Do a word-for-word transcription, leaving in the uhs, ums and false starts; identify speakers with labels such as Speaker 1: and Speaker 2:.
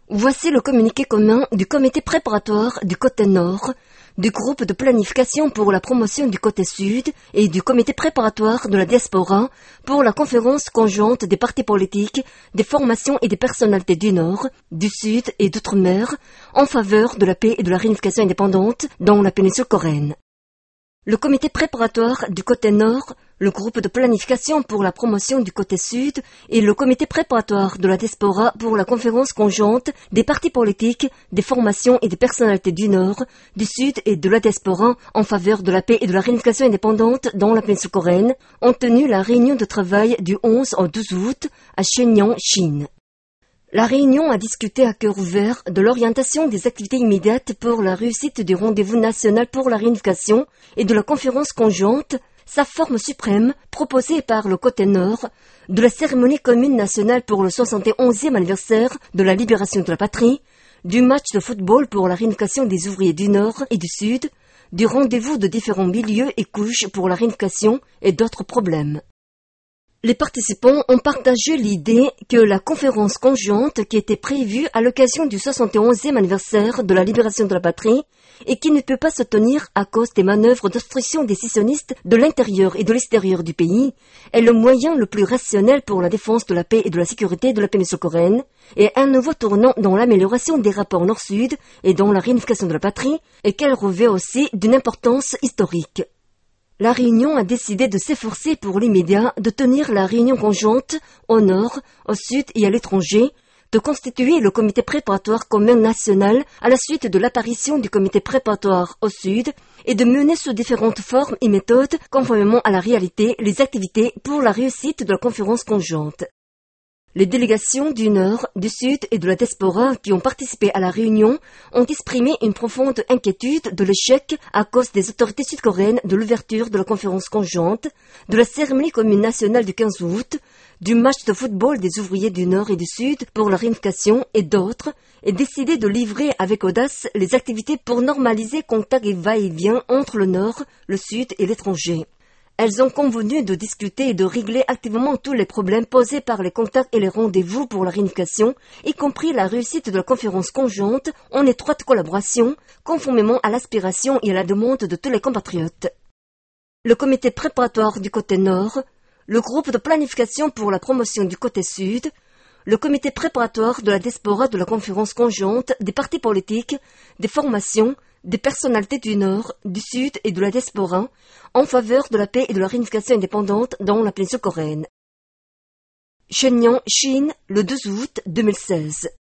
Speaker 1: Voici le communiqué commun du comité préparatoire du côté nord, du groupe de planification pour la promotion du côté sud et du comité préparatoire de la diaspora pour la conférence conjointe des partis politiques, des formations et des personnalités du nord, du sud et d'outre-mer en faveur de la paix et de la réunification indépendante dans la péninsule coréenne. Le comité préparatoire du côté nord, le groupe de planification pour la promotion du côté sud et le comité préparatoire de la diaspora pour la conférence conjointe des partis politiques, des formations et des personnalités du nord, du sud et de la diaspora en faveur de la paix et de la réunification indépendante dans la péninsule coréenne ont tenu la réunion de travail du onze au douze août à Shenyang, Chine. La réunion a discuté à cœur ouvert de l'orientation des activités immédiates pour la réussite du rendez-vous national pour la réunification et de la conférence conjointe, sa forme suprême, proposée par le côté nord, de la cérémonie commune nationale pour le soixante et onzième anniversaire de la libération de la patrie, du match de football pour la réunification des ouvriers du nord et du sud, du rendez-vous de différents milieux et couches pour la réunification et d'autres problèmes. Les participants ont partagé l'idée que la conférence conjointe qui était prévue à l'occasion du soixante et onzième anniversaire de la libération de la patrie et qui ne peut pas se tenir à cause des manœuvres d'obstruction décisionnistes de l'intérieur et de l'extérieur du pays est le moyen le plus rationnel pour la défense de la paix et de la sécurité de la péninsule coréenne et un nouveau tournant dans l'amélioration des rapports nord-sud et dans la réunification de la patrie et qu'elle revêt aussi d'une importance historique. La réunion a décidé de s'efforcer pour l'immédiat de tenir la réunion conjointe au nord, au sud et à l'étranger, de constituer le comité préparatoire commun national à la suite de l'apparition du comité préparatoire au sud et de mener sous différentes formes et méthodes, conformément à la réalité, les activités pour la réussite de la conférence conjointe. Les délégations du Nord, du Sud et de la diaspora qui ont participé à la réunion ont exprimé une profonde inquiétude de l'échec à cause des autorités sud-coréennes de l'ouverture de la conférence conjointe, de la cérémonie commune nationale du quinze août, du match de football des ouvriers du Nord et du Sud pour la réunification et d'autres, et décidé de livrer avec audace les activités pour normaliser contact et va-et-vient entre le Nord, le Sud et l'étranger. Elles ont convenu de discuter et de régler activement tous les problèmes posés par les contacts et les rendez-vous pour la réunification, y compris la réussite de la conférence conjointe en étroite collaboration, conformément à l'aspiration et à la demande de tous les compatriotes. Le comité préparatoire du côté nord, le groupe de planification pour la promotion du côté sud, le comité préparatoire de la diaspora de la conférence conjointe des partis politiques, des formations, des personnalités du Nord, du Sud et de la diaspora en faveur de la paix et de la réunification indépendante dans la péninsule coréenne. Shenyang, Chine, le douze août deux mille seize.